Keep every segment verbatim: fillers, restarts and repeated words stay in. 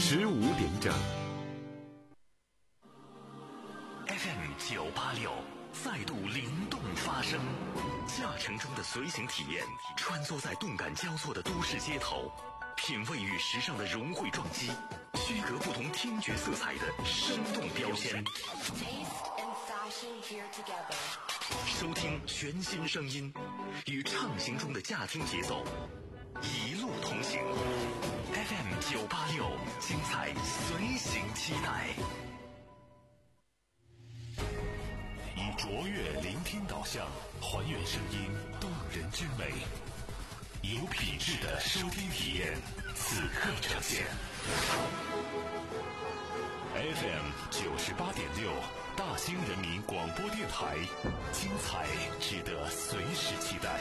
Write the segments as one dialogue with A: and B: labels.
A: 十五点整。
B: F M 九八六再度灵动发声，驾乘中的随行体验，穿梭在动感交错的都市街头，品味与时尚的融汇撞击，区隔不同听觉色彩的生动标签。收听全新声音，与畅行中的驾听节奏一路同行。F M 九八六，精彩随行期待。以卓越聆听导向，还原声音动人之美，有品质的收听体验，此刻呈现。F M 九十八点六，大兴人民广播电台，精彩值得随时期待。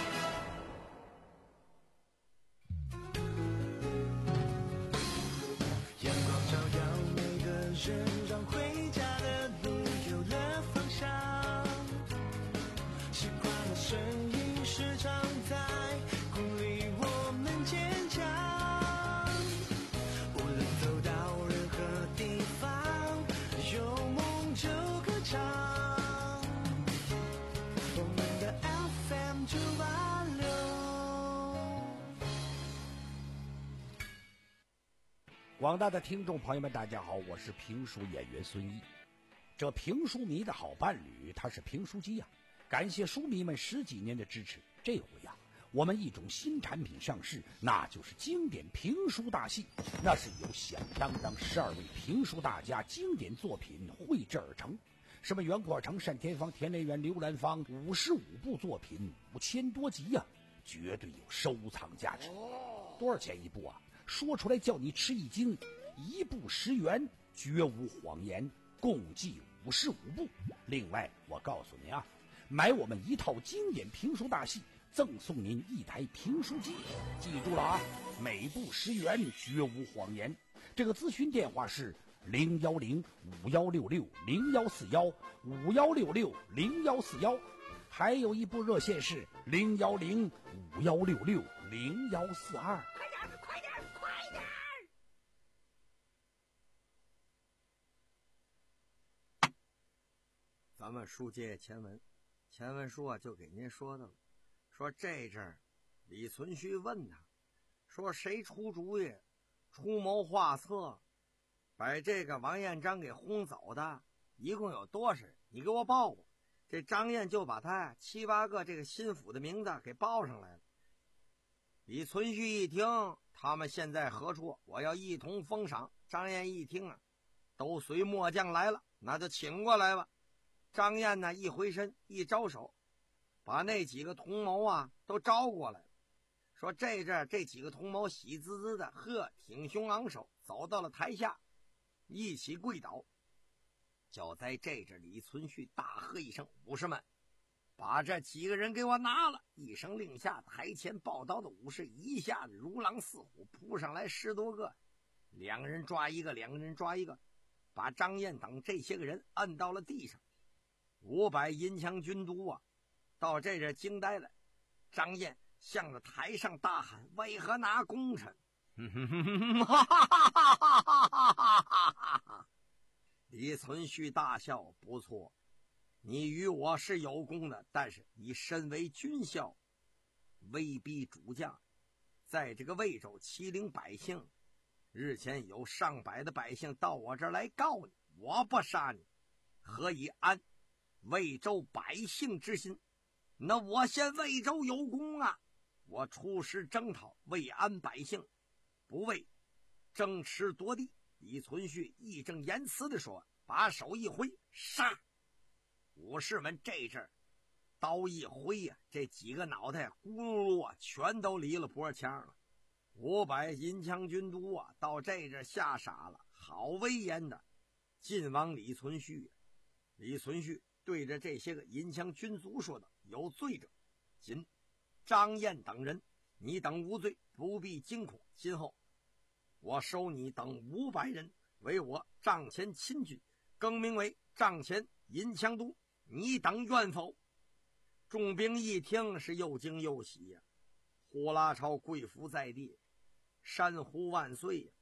C: 阳光照耀每个人，让回家的路有了方向。习惯的声音时常在鼓励我们坚强。无论走到任何地方，有梦就歌唱。我们的 F M 九八六。
D: 广大的听众朋友们，大家好，我是评书演员孙一。这评书迷的好伴侣，他是评书机呀、啊。感谢书迷们十几年的支持，这回呀、啊，我们一种新产品上市，那就是经典评书大戏。那是由响当当十二位评书大家经典作品绘制而成，什么袁阔成、单田芳、田连元、刘兰芳，五十五部作品，五千多集呀、啊，绝对有收藏价值。多少钱一部啊？说出来叫你吃一惊，一部十元，绝无谎言，共计五十五部。另外我告诉您啊，买我们一套经典评书大戏，赠送您一台评书机。记住了啊，每部十元，绝无谎言。这个咨询电话是零幺零五幺六六零幺四幺五幺六六零幺四幺，还有一部热线是零幺零五幺六六零幺四二。
E: 快点，快点，快点！
F: 咱们书接前文，前文书啊就给您说到了，说这阵儿李存勖问他，说谁出主意、出谋划策，把这个王彦章给轰走的，一共有多少人？你给我报过。这张燕就把他七八个这个心腹的名字给报上来了。李存勖一听，他们现在何处？我要一同封赏。张燕一听啊，都随末将来了，那就请过来吧。张燕呢，一回身，一招手，把那几个同谋啊都招过来了。说这阵这几个同谋喜滋滋的，呵，挺胸昂首，走到了台下，一起跪倒。就在这阵，李存勖大喝一声：“武士们，把这几个人给我拿了！”一声令下，台前抱刀的武士一下子如狼似虎扑上来十多个，两个人抓一个，两个人抓一个，把张燕等这些个人摁到了地上。五百银枪军都啊，到这阵惊呆了。张燕向着台上大喊：“为何拿功臣？”李存勖大笑：“不错，你与我是有功的，但是你身为军校，威逼主将，在这个魏州欺凌百姓，日前有上百的百姓到我这儿来告你，我不杀你，何以安魏州百姓之心？那我先魏州有功啊，我出师征讨，为安百姓，不为争持夺地。”李存勖义正言辞地说，把手一挥，杀！武士们这阵刀一挥呀、啊，这几个脑袋咕噜噜啊，全都离了脖腔了。五百银枪军都啊，到这阵吓傻了，好威严的晋王李存勖。李存勖对着这些个银枪军卒说道：“有罪者，今张燕等人，你等无罪，不必惊恐。今后我收你等五百人为我帐前亲军，更名为帐前银枪都，你等愿否？”众兵一听是又惊又喜呀、啊，呼啦超跪伏在地，山呼万岁呀、啊！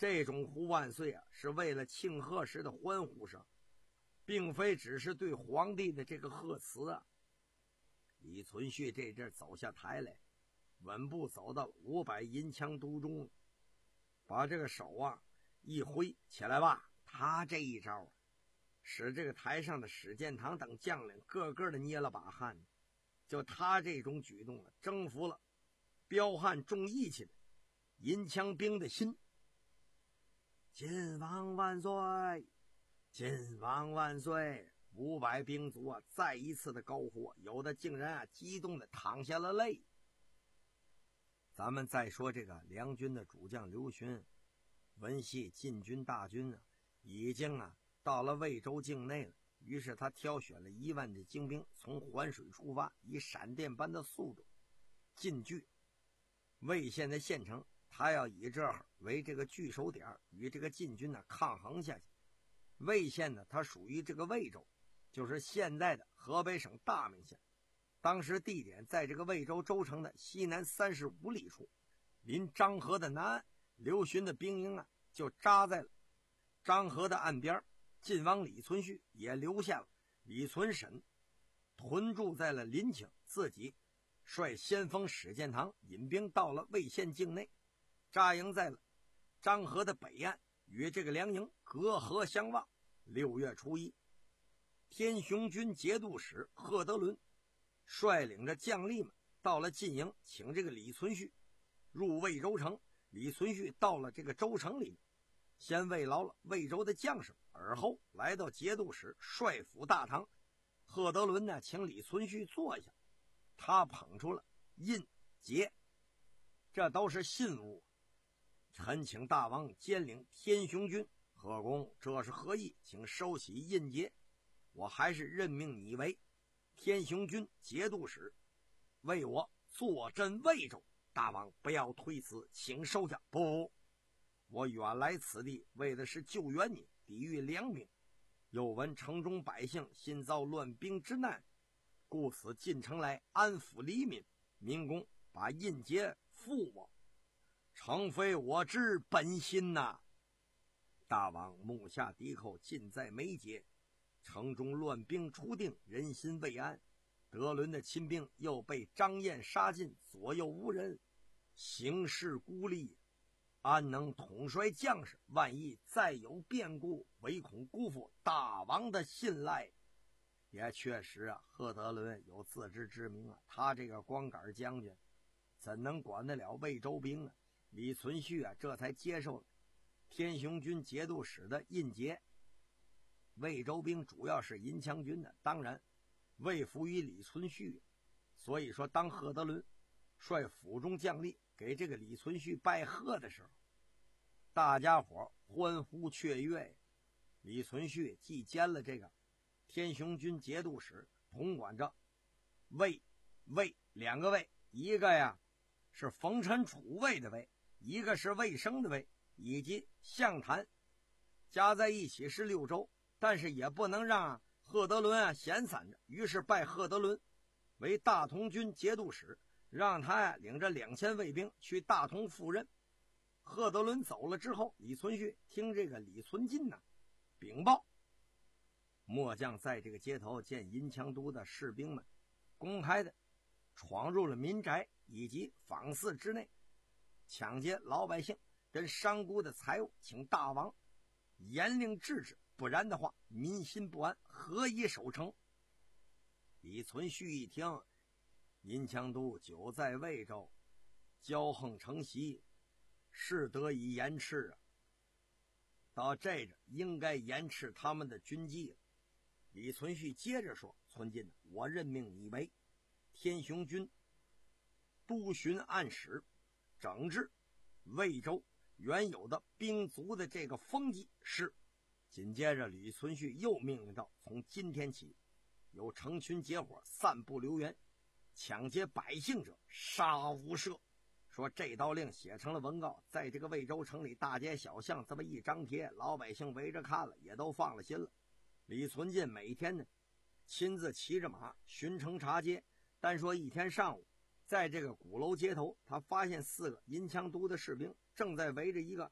F: 这种呼万岁啊，是为了庆贺时的欢呼声，并非只是对皇帝的这个贺词啊。李存勖这阵走下台来，稳步走到五百银枪都中，把这个手啊一挥，起来吧。他这一招啊，使这个台上的史建堂等将领个个的捏了把汗。就他这种举动啊，征服了彪悍重义气的银枪兵的心。晋王万岁，晋王万岁！五百兵卒啊，再一次的高呼，有的竟然啊激动的淌下了泪。咱们再说这个梁军的主将刘询，闻悉晋军大军啊已经啊到了魏州境内了，于是他挑选了一万的精兵，从环水出发，以闪电般的速度进据魏县的县城。他要以这儿为这个据守点，与这个晋军呢抗衡下去。魏县呢，它属于这个魏州，就是现在的河北省大名县。当时地点在这个魏州州城的西南三十五里处，临漳河的南岸。刘询的兵营啊就扎在了漳河的岸边。晋王李存勖也留下了李存审屯驻在了临清，自己率先锋史建堂引兵到了魏县境内，扎营在了漳河的北岸，与这个梁营隔河相望。六月初一，天雄军节度使贺德伦率领着将吏们到了晋营，请这个李存勖入魏州城。李存勖到了这个州城里面，先慰劳了魏州的将士，而后来到节度使帅府大堂。贺德伦呢，请李存勖坐下，他捧出了印节，这都是信物。臣请大王兼领天雄军。贺公，这是何意？请收起印节，我还是任命你为天雄军节度使，为我坐镇魏州。大王不要推辞，请收下。不，我远来此地为的是救援你，抵御良兵。又闻城中百姓新遭乱兵之难，故此进城来安抚黎民。民公把印节付我，诚非我之本心呐、啊！大王目下敌寇尽在眉睫，城中乱兵初定，人心未安。德伦的亲兵又被张燕杀尽，左右无人，形势孤立，安能统帅将士？万一再有变故，唯恐辜负大王的信赖。也确实啊，贺德伦有自知之明啊，他这个光杆将军怎能管得了魏州兵啊？李存勖啊，这才接受了天雄军节度使的印节。魏州兵主要是银枪军的，当然魏服于李存勖，所以说当贺德伦率府中将吏给这个李存勖拜贺的时候，大家伙欢呼雀跃。李存勖既兼了这个天雄军节度使，统管着魏魏两个魏，一个呀是冯陈楚魏的魏，一个是魏生的魏，以及象坛，加在一起是六州。但是也不能让贺德伦啊闲散着，于是拜贺德伦为大同军节度使，让他呀领着两千卫兵去大同赴任。贺德伦走了之后，李存勖听这个李存进呢禀报，末将在这个街头见银枪都的士兵们公开的闯入了民宅以及坊寺之内，抢劫老百姓跟商贾的财物，请大王严令制止，不然的话民心不安，何以守城？李存勖一听，银枪都久在魏州，骄横成习，是得以严斥啊。到这着应该严斥他们的军纪了。李存勖接着说：存进，我任命你为天雄军督巡按使，整治魏州原有的兵卒的这个风纪。是。紧接着李存勖又命令道：从今天起，有成群结伙散布流言抢劫百姓者，杀无赦。说这道令写成了文告，在这个魏州城里大街小巷这么一张贴，老百姓围着看了，也都放了心了。李存进每天呢亲自骑着马巡城查街，单说一天上午，在这个鼓楼街头，他发现四个银枪都的士兵正在围着一个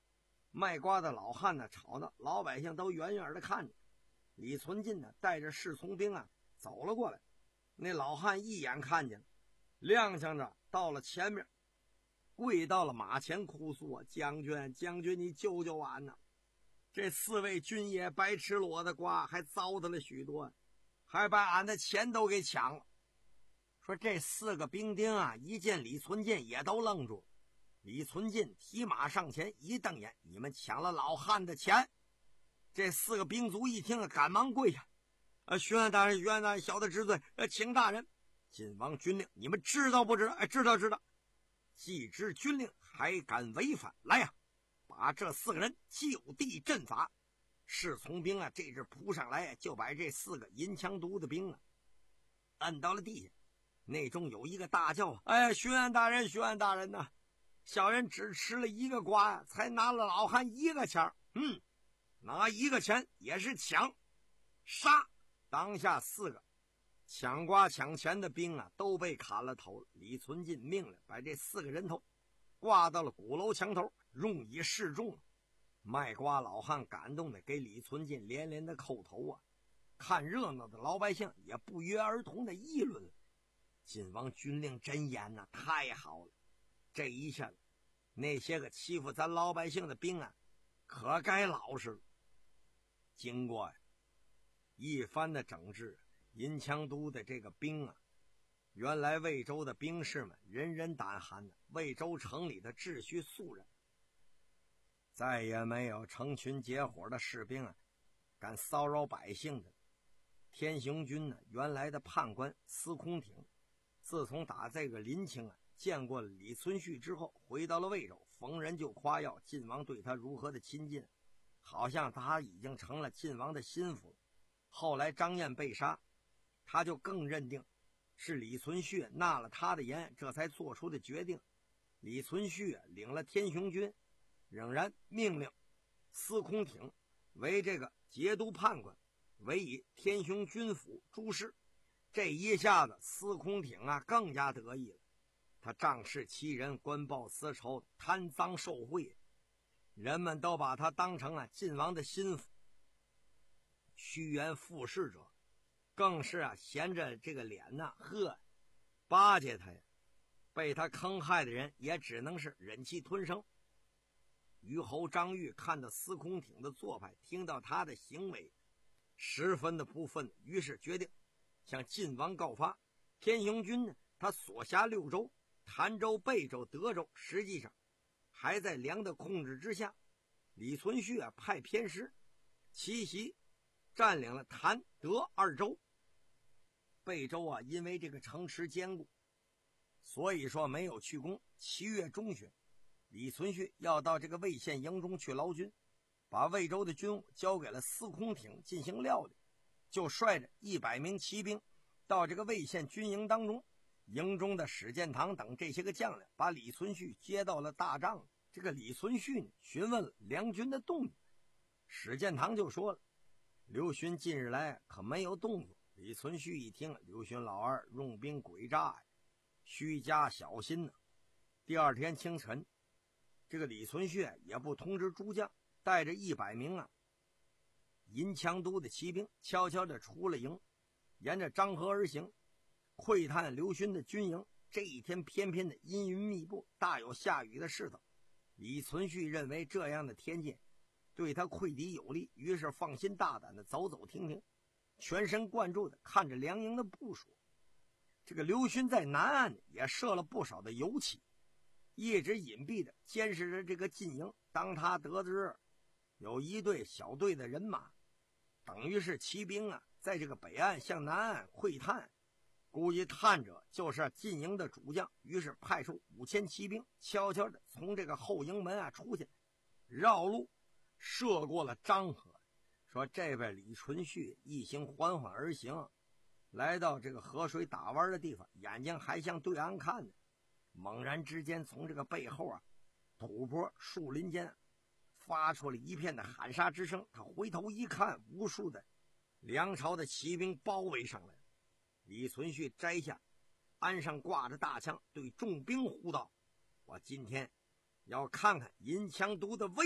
F: 卖瓜的老汉呢，吵闹，老百姓都远远的看着。李存进呢，带着侍从兵啊走了过来。那老汉一眼看见了，踉跄着到了前面，跪到了马前哭诉啊：“将军，将军，你救救俺呐！这四位军爷白吃了我的瓜，还糟蹋了许多，还把俺的钱都给抢了。”说这四个兵丁啊，一见李存进也都愣住了。李存进提马上前，一瞪眼：“你们抢了老汉的钱！”这四个兵卒一听，赶忙跪下：“呃，巡按大人，巡按大人，小的知罪，呃，请大人。晋王军令，你们知道不知道？哎，知道知道。既知军令，还敢违反？来呀，把这四个人就地正法。”侍从兵啊，这只扑上来，就把这四个银枪都的兵啊摁到了地下。内中有一个大叫：“哎，巡按大人，巡按大人呐、啊！小人只吃了一个瓜，才拿了老汉一个钱。嗯，拿一个钱也是抢，杀！”当下四个抢瓜抢钱的兵啊，都被砍了头。李存进命令把这四个人头挂到了鼓楼墙头，用以示众。卖瓜老汉感动的给李存进连连的叩头啊！看热闹的老百姓也不约而同的议论了。晋王军令真严呐、啊，太好了！这一下子，那些个欺负咱老百姓的兵啊，可该老实了。经过呀一番的整治，银枪都的这个兵啊，原来魏州的兵士们人人胆寒的，魏州城里的秩序肃然，再也没有成群结伙的士兵啊敢骚扰百姓的。天雄军呢，原来的判官司空挺，自从打这个临清啊见过了李存勖之后，回到了魏州，逢人就夸耀晋王对他如何的亲近，好像他已经成了晋王的心腹。后来张燕被杀，他就更认定是李存勖纳了他的言，这才做出的决定。李存勖领了天雄军，仍然命令司空挺为这个节度判官，委以天雄军府诸事。这一下子司空挺啊更加得意了，他仗势欺人，官报私仇，贪赃受贿，人们都把他当成啊晋王的心腹。虚言附势者更是啊闲着这个脸呐、啊，呵，巴结他呀。被他坑害的人也只能是忍气吞声。虞侯张玉看到司空挺的做派，听到他的行为，十分的不忿，于是决定向晋王告发。天雄军呢，他所辖六州，潭州、贝州、德州，实际上还在梁的控制之下。李存勖啊派偏师奇袭，占领了潭、德二州。贝州啊，因为这个城池坚固，所以说没有去攻。七月中旬，李存勖要到这个魏县营中去劳军，把魏州的军务交给了司空挺进行料理，就率着一百名骑兵到这个魏县军营当中。营中的史建堂等这些个将领把李存勖接到了大帐。这个李存勖呢，询问了梁军的动静。史建堂就说了：“刘询近日来可没有动作。”李存勖一听，刘询老二用兵诡诈呀，须加小心呢。第二天清晨，这个李存勖也不通知诸将，带着一百名啊银枪都的骑兵，悄悄地出了营，沿着漳河而行，窥探刘询的军营。这一天偏偏的阴云密布，大有下雨的势头。李存勖认为这样的天气对他溃敌有利，于是放心大胆的走走停停，全神贯注的看着梁营的部署。这个刘询在南岸也设了不少的油漆，一直隐蔽的监视着这个晋营。当他得知有一队小队的人马，等于是骑兵啊，在这个北岸向南岸窥探，估计探者就是晋营的主将，于是派出五千骑兵，悄悄的从这个后营门啊出去，绕路涉过了漳河。说这边李存勖一行缓缓而行，来到这个河水打弯的地方，眼睛还向对岸看呢。猛然之间，从这个背后啊土坡树林间发出了一片的喊杀之声。他回头一看，无数的梁朝的骑兵包围上来。李存勖摘下鞍上挂着大枪，对众兵呼道：“我今天要看看银枪都的威风。”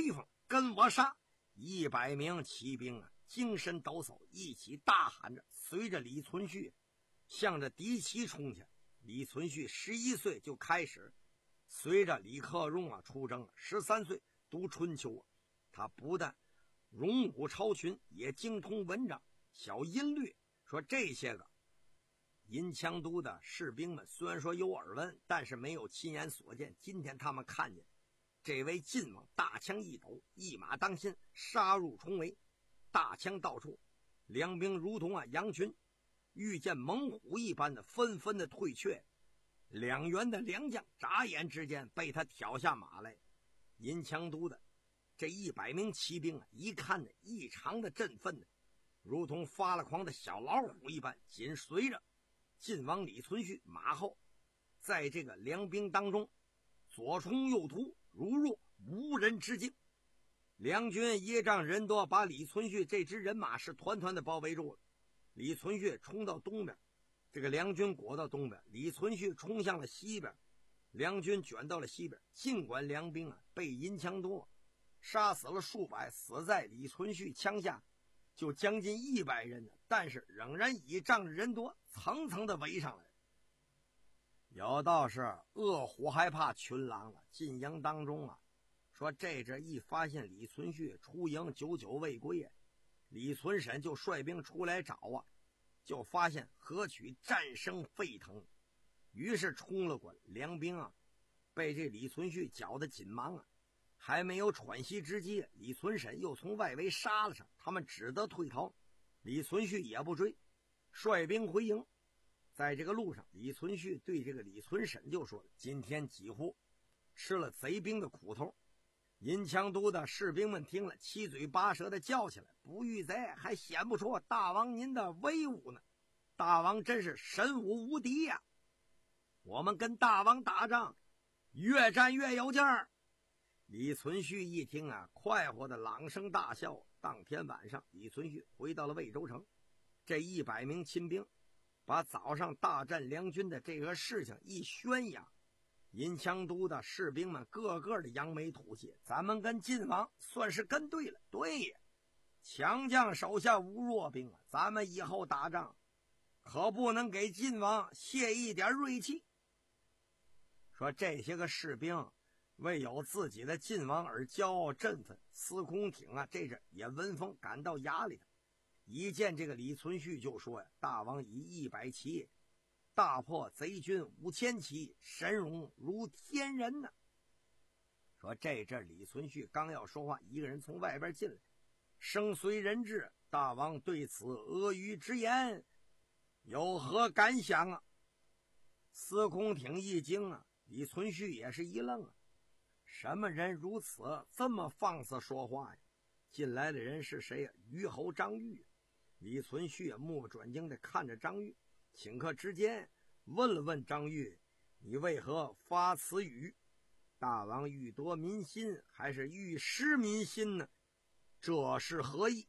F: 跟我杀！一百名骑兵啊，精神抖擞，一起大喊着，随着李存勖向着敌旗冲去。李存勖十一岁就开始随着李克用啊出征，十三岁读春秋啊，他不但勇武超群，也精通文章小音律。说这些个银枪都的士兵们虽然说有耳闻，但是没有亲眼所见。今天他们看见这位晋王大枪一抖，一马当先，杀入重围，大枪到处，两兵如同啊羊群遇见猛虎一般的纷纷的退却。两员的良将眨眼之间被他挑下马来。银枪都的这一百名骑兵啊，一看呢异常的振奋的，如同发了狂的小老虎一般，紧随着晋王李存勖马后，在这个两兵当中左冲右突，如入无人之境。两军耶仗人多，把李存勖这支人马是团团的包围住了。李存勖冲到东边，这个两军裹到东边，李存勖冲向了西边，两军卷到了西边。尽管两兵啊被银枪都杀死了数百，死在李存勖枪下就将近一百人呢，但是仍然倚仗人多，层层的围上来。有道是恶虎害怕群狼了。晋营当中啊，说这阵一发现李存勖出营久久未归，李存审就率兵出来找啊，就发现河曲战声沸腾，于是冲了过来。两兵啊被这李存勖搅得紧忙啊，还没有喘息之机，李存审又从外围杀了上，他们只得退逃。李存勖也不追，率兵回营。在这个路上，李存勖对这个李存审就说了，今天几乎吃了贼兵的苦头。银枪都的士兵们听了，七嘴八舌的叫起来，不遇贼还显不出大王您的威武呢，大王真是神武无敌呀、啊、我们跟大王打仗越战越有劲儿。李存勖一听啊，快活的朗声大笑。当天晚上，李存勖回到了魏州城，这一百名亲兵把早上大战梁军的这个事情一宣扬，银枪都的士兵们个个的扬眉吐气，咱们跟晋王算是跟对了。对呀，强将手下无弱兵啊，咱们以后打仗可不能给晋王泄一点锐气。说这些个士兵为有自己的晋王而骄傲振奋，司空挺啊这阵也闻风赶到衙里头，一见这个李存勖就说呀，大王以一百骑大破贼军五千骑，神勇如天人呢、啊。说这阵李存勖刚要说话，一个人从外边进来，声随人至，大王对此阿谀之言有何感想啊？司空挺一惊啊，李存勖也是一愣啊，什么人如此这么放肆说话呀？进来的人是谁呀、啊？虞侯张玉。李存勖目不转睛地看着张玉，顷刻之间问了问张玉，你为何发此语？大王欲夺民心还是欲失民心呢？这是何意？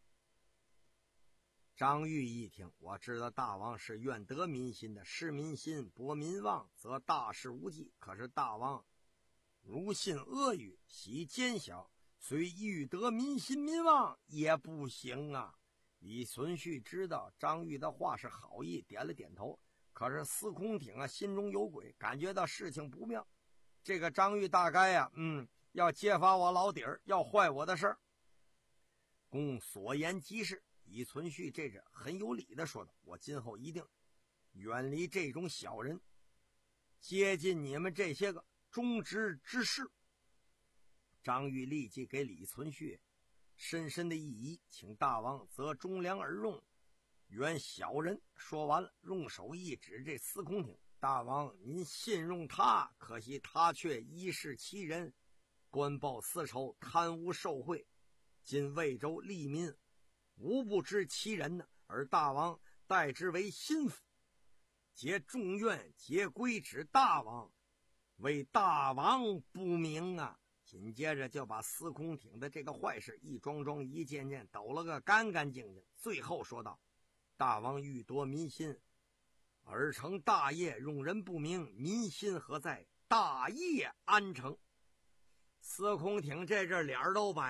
F: 张玉一听，我知道大王是愿得民心的，失民心博民望则大事无忌，可是大王如信阿谀，喜奸小，虽欲得民心民望也不行啊。李存勖知道张玉的话是好意，点了点头。可是司空挺啊心中有鬼，感觉到事情不妙，这个张玉大概呀、啊、嗯要揭发我老底儿，要坏我的事儿。公所言极是。李存勖这是很有理的说道，我今后一定远离这种小人，接近你们这些个忠直之士。张玉立即给李存勖深深的一揖，请大王择忠良而用，原小人。说完了，用手一指这司空挺，大王您信用他，可惜他却一世欺人，官报私仇，贪污受贿，今魏州利民无不知其人呢，而大王待之为心腹，皆众怨皆归指大王，为大王不明啊。紧接着就把司空挺的这个坏事一桩桩一件件抖了个干干净净，最后说道，大王欲夺民心而成大业，用人不明，民心何在？大业安成？司空挺这阵脸都白了，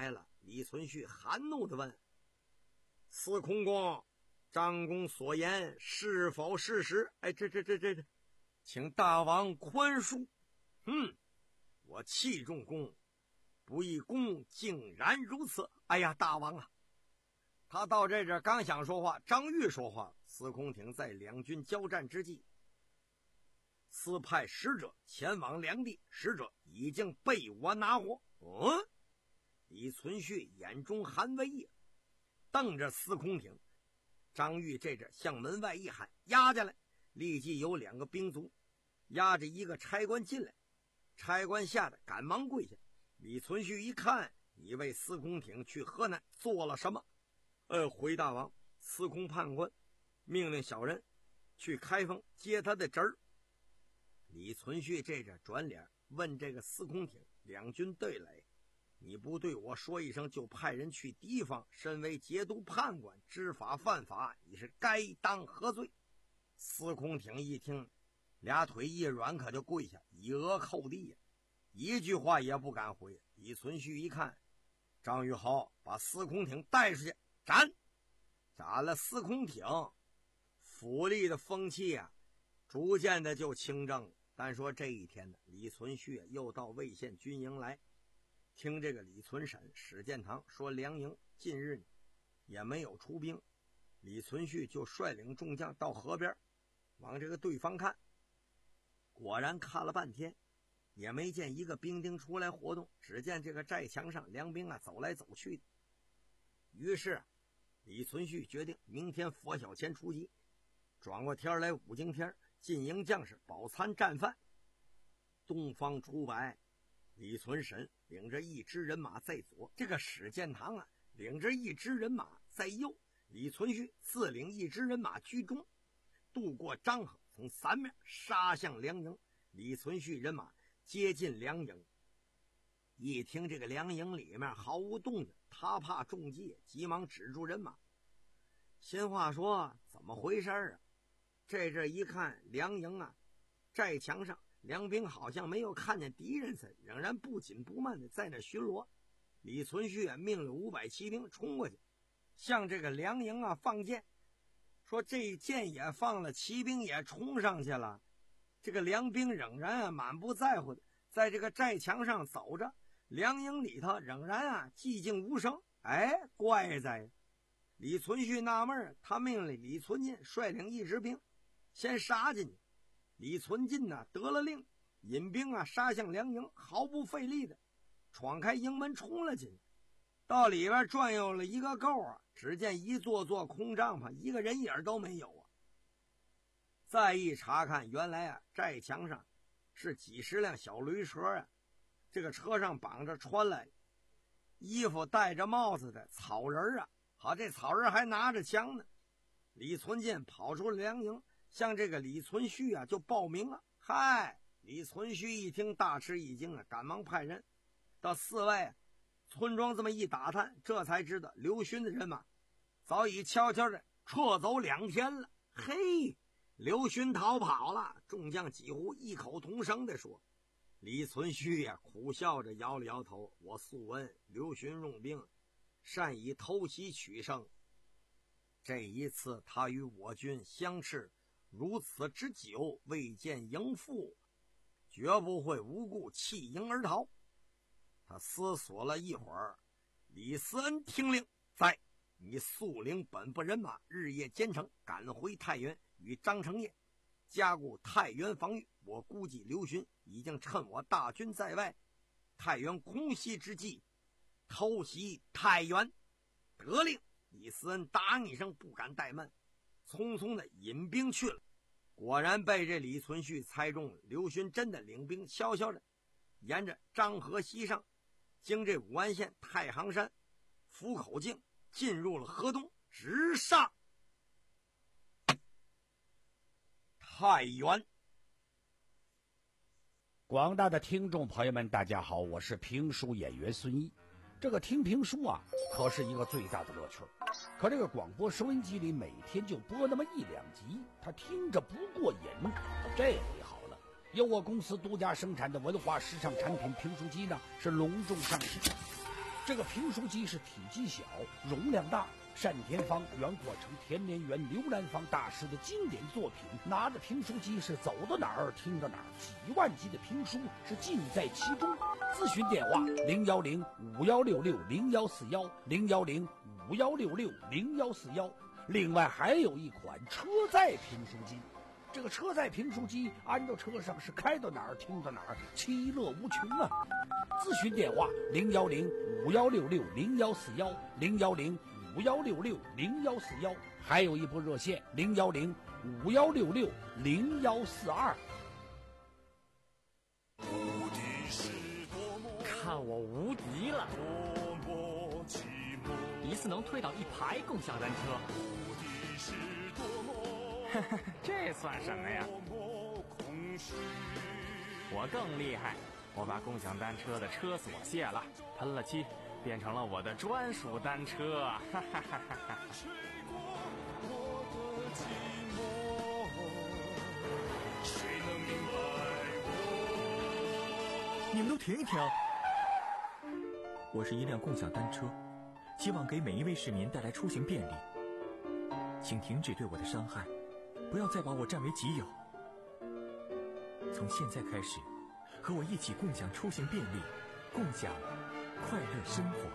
F: 李存勖含怒地问：“司空公，张公所言是否事实？”哎，这这这这这，请大王宽恕。嗯，我器重公，不意公竟然如此。哎呀，大王啊！他到这这刚想说话，张玉说话。司空挺在两军交战之际，司派使者前往梁地，使者已经被我拿获。嗯，李存勖眼中含微意，瞪着司空挺。张玉这阵向门外一喊：“押进来！”立即有两个兵卒押着一个差官进来。差官吓得赶忙跪下。李存勖一看，以为司空挺去河南做了什么？呃，回大王，司空判官命令小人去开封接他的侄儿。李存勖这阵转脸问这个司空挺：“两军对垒，你不对我说一声，就派人去敌方，身为节度判官，知法犯法，你是该当何罪？”司空挺一听，俩腿一软，可就跪下，以额叩地呀，一句话也不敢回。李存勖一看，张玉豪把司空挺带出去斩，斩了司空挺，府吏的风气啊，逐渐的就清正。但说这一天呢，李存勖又到魏县军营来，听这个李存审、史建堂说梁营近日也没有出兵，李存勖就率领众将到河边往这个对方看。果然看了半天也没见一个兵丁出来活动，只见这个寨墙上梁兵啊走来走去的。于是李存勖决定明天拂晓前出击，转过天来五更天进营将士饱餐战饭。东方出白，李存审领着一支人马在左，这个史建堂啊领着一支人马在右，李存勖自领一支人马居中，渡过漳河，从三面杀向梁营。李存勖人马接近梁营，一听这个梁营里面毫无动静，他怕中计，急忙止住人马。心话说怎么回事啊？这这一看梁营啊，寨墙上梁兵好像没有看见敌人似的，仍然不紧不慢的在那巡逻。李存勖啊命令五百骑兵冲过去，向这个梁营啊放箭，说这箭也放了，骑兵也冲上去了。这个梁兵仍然啊满不在乎的在这个寨墙上走着，梁营里头仍然啊寂静无声。哎，怪在李存勖纳闷，他命令李存进率领一支兵先杀进去。李存进呢得了令，引兵啊杀向梁营，毫不费力的闯开营门冲了进去。到里边转悠了一个够啊，只见一座座空帐篷，一个人影都没有啊。再一查看，原来啊寨墙上是几十辆小驴车啊，这个车上绑着穿了衣服戴着帽子的草人啊，好，这草人还拿着枪呢。李存进跑出梁营，向这个李存勖啊就报名了。嗨，李存勖一听大吃一惊啊，赶忙派人到四外、啊、村庄这么一打探，这才知道刘询的人马早已悄悄的撤走两天了。嘿，刘询逃跑了。众将几乎异口同声地说。李存勖呀、啊、苦笑着摇了摇头，我素闻刘询用兵善以偷袭取胜，这一次他与我军相持如此之久，未见营复，绝不会无故弃营而逃。他思索了一会儿，李思恩听令，在你速领本部人马日夜兼程赶回太原，与张承业加固太原防御。我估计刘询已经趁我大军在外，太原空袭之际偷袭太原。得令，李思恩答应一声，不敢怠慢，匆匆的引兵去了。果然被这李存勖猜中了，刘询真的领兵悄悄的沿着漳河西上，经这武安县太行山、福口径，进入了河东，直上太原。
D: 广大的听众朋友们大家好，我是评书演员孙一。这个听评书啊可是一个最大的乐趣，可这个广播收音机里每天就播那么一两集，他听着不过瘾。这回好了，由我公司独家生产的文化时尚产品评书机呢是隆重上市。 这个评书机是体积小，容量大。单田芳、袁国成、田连元、刘兰芳大师的经典作品，拿着评书机是走到哪儿听到哪儿，几万集的评书是尽在其中。咨询电话零幺零五幺六六零幺四幺零幺零五幺六六零幺四幺。另外还有一款车载评书机，这个车载评书机安到车上是开到哪儿听到哪儿，其乐无穷啊！咨询电话零幺零五幺六六零幺四幺零幺零五幺六六零幺四幺，还有一部热线零幺零五幺六六零幺四二。
A: 看我无敌了！一次能推倒一排共享单车。这算什么呀？我更厉害，我把共享单车的车锁卸了，喷了漆，变成了我的专属单车。哈哈哈哈哈！
G: 你们都停一停！我是一辆共享单车，希望给每一位市民带来出行便利。请停止对我的伤害，不要再把我占为己有。从现在开始，和我一起共享出行便利，共享快乐生活。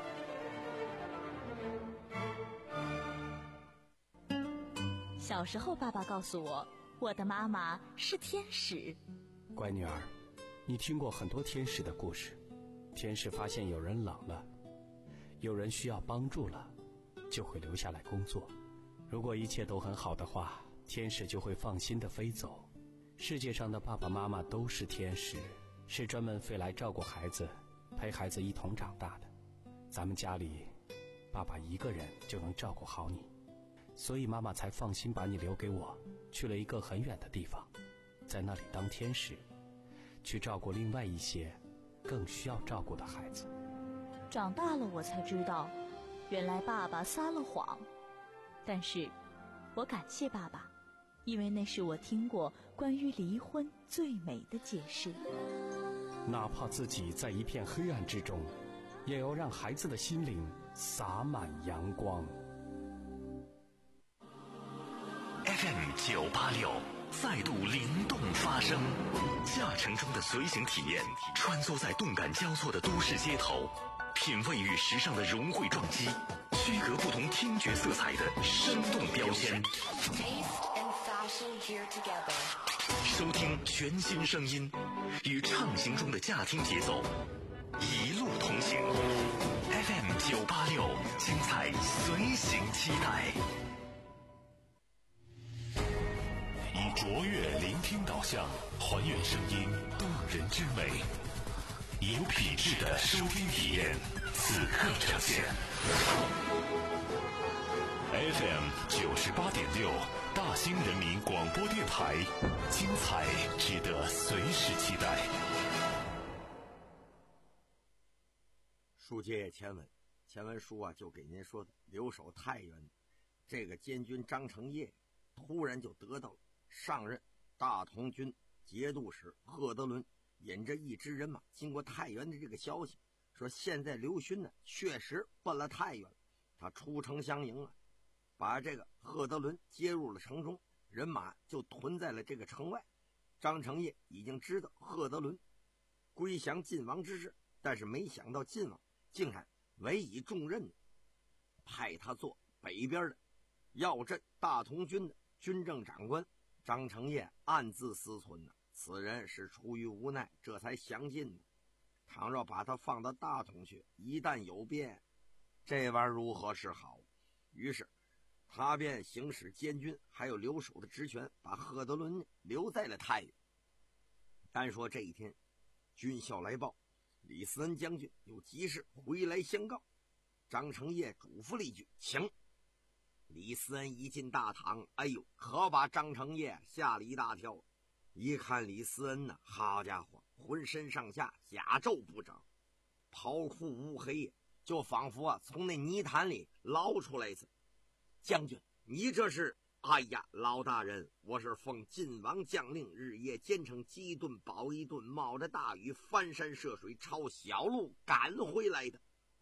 H: 小时候，爸爸告诉我，我的妈妈是天使。
I: 乖女儿，你听过很多天使的故事。天使发现有人冷了，有人需要帮助了，就会留下来工作。如果一切都很好的话，天使就会放心地飞走。世界上的爸爸妈妈都是天使，是专门飞来照顾孩子，陪孩子一同长大的。咱们家里，爸爸一个人就能照顾好你，所以妈妈才放心把你留给我，去了一个很远的地方，在那里当天使，去照顾另外一些更需要照顾的孩子。
H: 长大了我才知道，原来爸爸撒了谎。但是我感谢爸爸，因为那是我听过关于离婚最美的解释。
I: 哪怕自己在一片黑暗之中，也要让孩子的心灵洒满阳光。
B: F M 九八六再度灵动发声，驾乘中的随行体验，穿梭在动感交错的都市街头，品味与时尚的融汇撞击，区隔不同听觉色彩的生动标签。收听全新声音，与畅行中的驾听节奏，一路同行。F M 九八六，精彩随行期待。以卓越聆听导向，还原声音动人之美，有品质的收听体验，此刻呈现。F M 九十八点六，大兴人民广播电台，精彩值得随时期待。
F: 书接前文，前文书啊就给您说的，留守太原这个监军张承业突然就得到了上任大同军节度使贺德伦引着一支人马经过太原的这个消息，说现在刘勋呢确实奔了太原，他出城相迎啊，把这个贺德伦接入了城中，人马就屯在了这个城外。张承业已经知道贺德伦归降晋王之事，但是没想到晋王竟然委以重任，派他做北边的要镇大同军的军政长官。张承业暗自思忖呢，此人是出于无奈这才降晋的，倘若把他放到大同去，一旦有变，这玩意儿如何是好？于是他便行使监军还有留守的职权，把贺德伦留在了太原。单说这一天，军校来报，李思恩将军有急事回来相告。张承业嘱咐了一句：“请。”李思恩一进大堂，哎呦，可把张承业吓了一大跳。一看李思恩呢，好家伙，浑身上下甲胄不整，袍裤乌黑，就仿佛啊从那泥潭里捞出来一次。将军，你这是？哎呀，老大人，我是奉晋王将令，日夜兼程，饥一顿饱一顿，冒着大雨翻山涉水，抄小路赶回来的。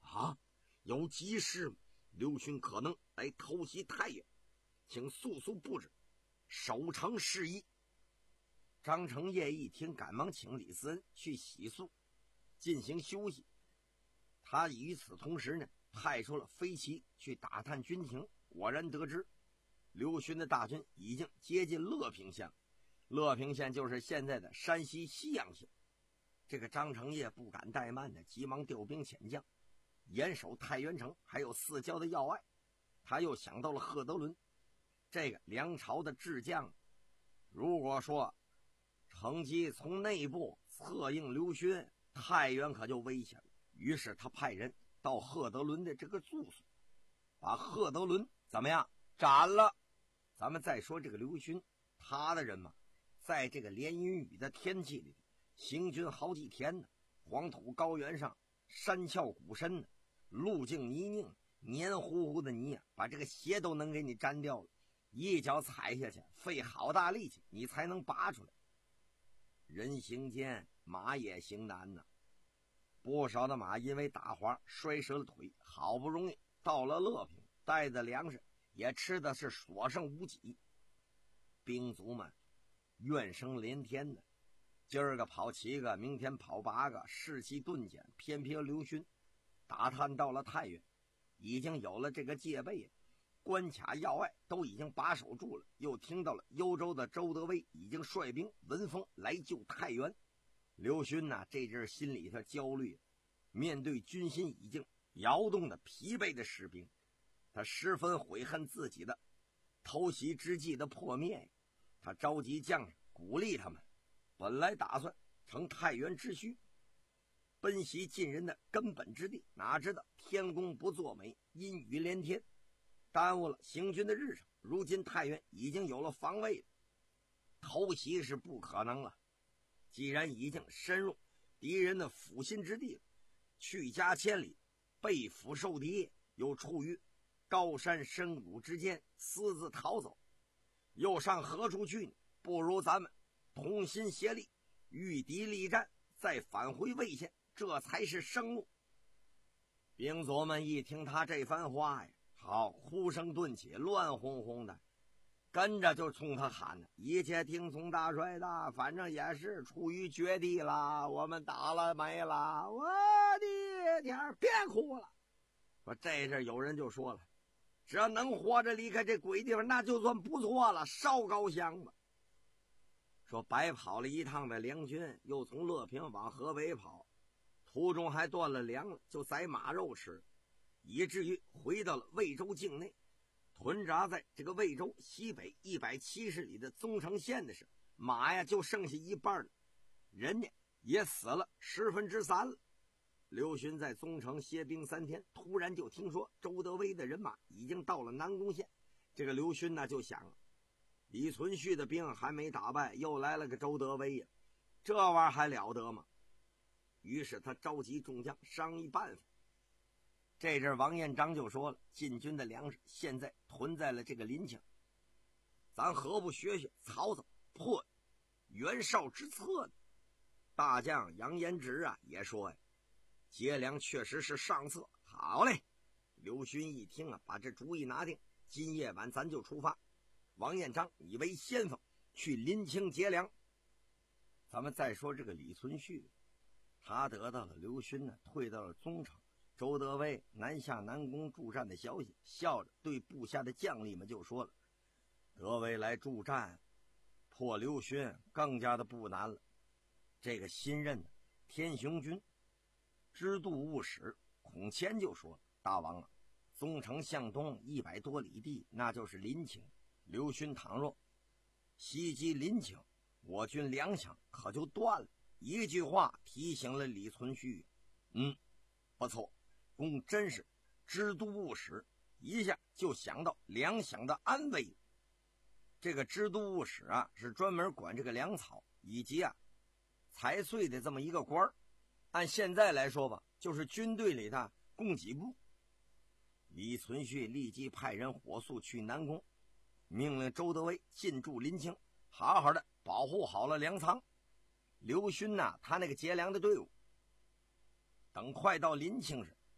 F: 啊，有急事吗？刘勋可能来偷袭太原，请速速布置，守城事宜。张承业一听，赶忙请李思恩去洗漱，进行休息。他与此同时呢，派出了飞骑去打探军情，果然得知刘勋的大军已经接近乐平县。乐平县就是现在的山西西阳县。这个张承业不敢怠慢的，急忙调兵遣将，严守太原城还有四郊的要隘。他又想到了贺德伦，这个梁朝的智将，如果说乘机从内部策应刘勋，太原可就危险了。于是他派人到贺德伦的这个住所，把贺德伦怎么样斩了。咱们再说这个刘勋，他的人嘛，在这个连阴雨的天气里行军好几天呢，黄土高原上山峭谷深呢，路径泥泞，黏糊糊的泥啊，把这个鞋都能给你粘掉了，一脚踩下去费好大力气你才能拔出来。人行间，马也行难呢。不少的马因为打滑摔折了腿，好不容易到了乐平，带的粮食也吃的是所剩无几。兵卒们怨声连天的，今儿个跑七个，明天跑八个，士气顿减。偏偏刘勋打探到了太原，已经有了这个戒备，关卡要隘都已经把守住了。又听到了幽州的周德威已经率兵闻风来救太原。刘勋呐、啊，这阵心里头焦虑，面对军心已经摇动的疲惫的士兵，他十分悔恨自己的偷袭之计的破灭。他召集将士鼓励他们，本来打算乘太原之虚奔袭晋人的根本之地，哪知道天公不作美，阴雨连天，耽误了行军的日程。如今太原已经有了防卫了，偷袭是不可能了。既然已经深入敌人的腹心之地了，去家千里，被俘受敌，又处于高山深谷之间，私自逃走，又上何处去呢？不如咱们同心协力，御敌力战，再返回魏县，这才是生路。兵卒们一听他这番话呀，好，哭声顿起，乱哄哄的，跟着就冲他喊呢：一切听从大帅的，反正也是处于绝地了，我们打了没了，我的天，别哭了。说这阵有人就说了，只要能活着离开这鬼地方，那就算不错了，烧高香吧。说白跑了一趟的梁军，又从乐平往河北跑，途中还断了粮了，就宰马肉吃，以至于回到了魏州境内。屯扎在这个魏州西北一百七十里的宗城县的时候，马呀就剩下一半了，人家也死了十分之三了。刘勋在宗城歇兵三天，突然就听说周德威的人马已经到了南宫县。这个刘勋呢就想，李存勖的兵还没打败，又来了个周德威呀，这玩意儿还了得吗？于是他召集众将商议办法。这阵王彦章就说了，晋军的粮食现在囤在了这个临清，咱何不学学曹操破袁绍之策呢？大将杨延直啊也说呀，劫粮确实是上策。好嘞，刘勋一听啊，把这主意拿定，今夜晚咱就出发。王彦章，你为先锋去临清劫粮。咱们再说这个李存勖，他得到了刘勋呢退到了宗城，周德威南下南宫助战的消息，笑着对部下的将领们就说了，德威来助战，破刘勋更加的不难了。这个新任的天雄军支度务使孔谦就说了，大王啊，宗城向东一百多里地，那就是临清，刘勋倘若袭击临清，我军粮饷可就断了。一句话提醒了李存勖，嗯，不错，公真是知都务使，一下就想到粮饷的安危。这个知都务使啊，是专门管这个粮草以及啊财税的这么一个官儿。按现在来说吧，就是军队里的供给部。李存勖立即派人火速去南宫，命令周德威进驻临清，好好的保护好了粮仓。刘勋呐、啊，他那个劫粮的队伍，等快到临清时，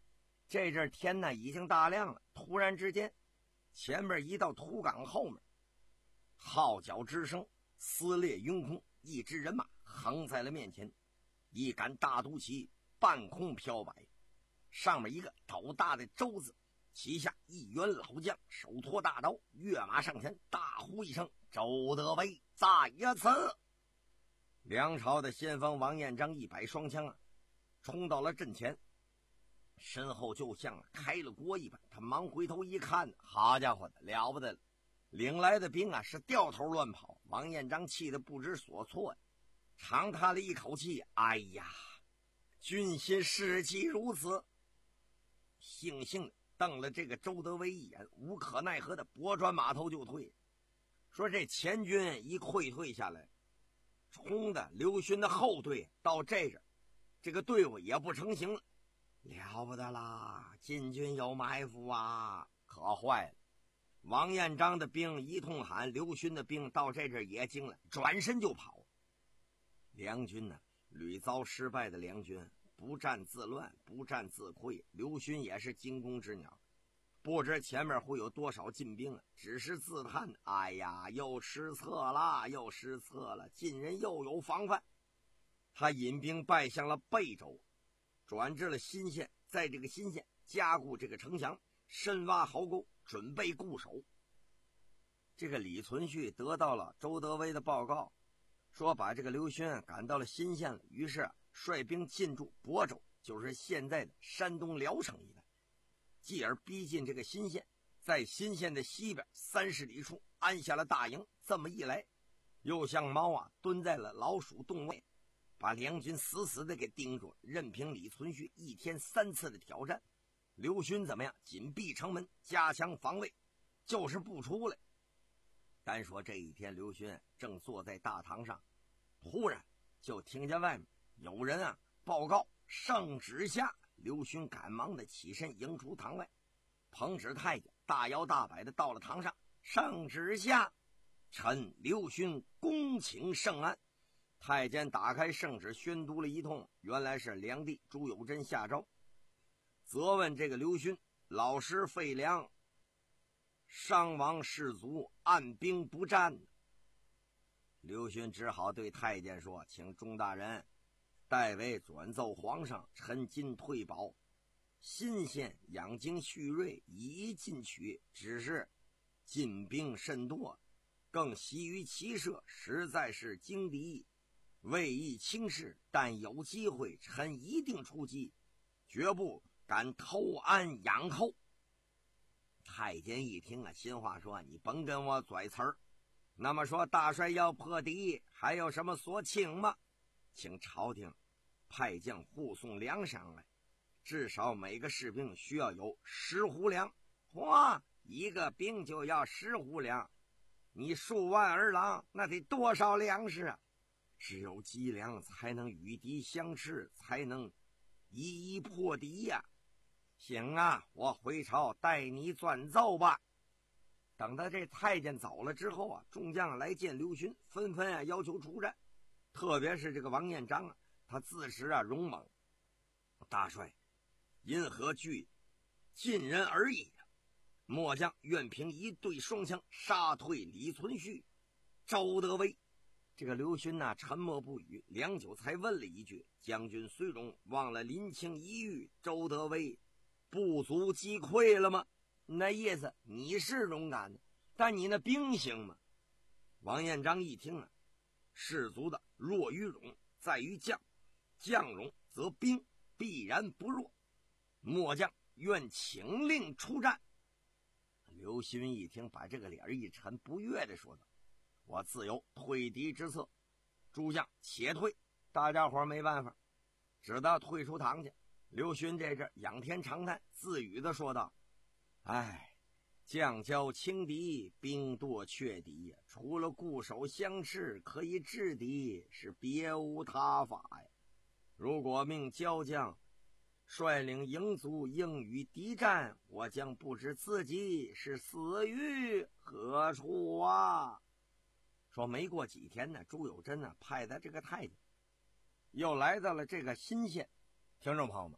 F: 这阵天呢已经大亮了，突然之间，前面一道土岗后面，号角之声撕裂云空，一支人马横在了面前，一杆大独旗半空飘摆，上面一个斗大的周字，旗下一员老将手托大刀，跃马上前，大呼一声：“周德威在此！”梁朝的先锋王彦章一摆双枪啊，冲到了阵前，身后就像开了锅一般。他忙回头一看，好家伙的，了不得了！领来的兵啊是掉头乱跑。王彦章气得不知所措呀，长叹了一口气：“哎呀，军心士气如此！”悻悻的瞪了这个周德威一眼，无可奈何的拨转马头就退。说这前军一溃退下来，冲的刘勋的后队到这阵，这个队伍也不成形了。了不得啦，晋军有埋伏啊，可坏了！王彦章的兵一通喊，刘勋的兵到这阵也惊了，转身就跑。梁军呢，屡遭失败的梁军，不战自乱，不战自溃。刘勋也是惊弓之鸟，不知前面会有多少晋兵啊，只是自叹：哎呀，又失策了，又失策了，晋人又有防范。他引兵败向了贝州，转至了新县，在这个新县加固这个城墙，深挖壕沟，准备固守。这个李存勖得到了周德威的报告，说把这个刘勋赶到了新县了，于是率兵进驻亳州，就是现在的山东聊城一带，继而逼近这个新县，在新县的西边三十里处安下了大营。这么一来，又像猫啊蹲在了老鼠洞外，把梁军死死的给盯住，任凭李存勖一天三次的挑战。刘勋怎么样？紧闭城门，加强防卫，就是不出来。单说这一天，刘勋正坐在大堂上，突然就听见外面有人啊报告圣旨下。刘勋赶忙的起身迎出堂外，彭旨太监大摇大摆的到了堂上。圣旨下，臣刘勋恭请圣安。太监打开圣旨，宣读了一通，原来是梁帝朱友贞下诏，责问这个刘勋老实废粮，伤亡士卒，按兵不战。刘勋只好对太监说：“请钟大人代为转奏皇上，臣今退保，新县养精蓄锐，以进取。只是进兵甚多，更习于骑射，实在是惊敌，未易轻视。但有机会，臣一定出击，绝不敢偷安养后。”太监一听啊，心话说：“你甭跟我拽词儿。那么说大帅要破敌，还有什么所请吗？请朝廷派将护送粮饷来，至少每个士兵需要有十斛粮。”哇，一个兵就要十斛粮，你数万儿郎，那得多少粮食啊！只有积粮才能与敌相持，才能一一破敌呀、啊！行啊，我回朝带你转奏吧。等到这太监走了之后啊，众将来见刘勋，纷纷啊要求出战。特别是这个王彦章啊，他自恃啊勇猛，大帅因何惧晋人而已啊？末将愿凭一对双枪杀退李存勖、周德威。这个刘勋呐、啊、沉默不语，良久才问了一句：“将军虽勇，忘了临清一遇，周德威不足击溃了吗？”那意思你是勇敢的，但你那兵行吗？王彦章一听啊，士卒的弱与勇在于将，将勇则兵必然不弱。末将愿请令出战。刘勋一听，把这个脸一沉，不悦地说道：“我自有退敌之策，诸将且退。”大家伙没办法，只得退出堂去。刘勋这阵仰天长叹，自语地说道：“哎，将交轻敌，兵多却敌，除了固守相持可以制敌，是别无他法呀。如果命交将率领营卒应与敌战，我将不知自己是死于何处啊！”说没过几天呢，朱友贞呢派的这个太监又来到了这个新县。听众朋友们，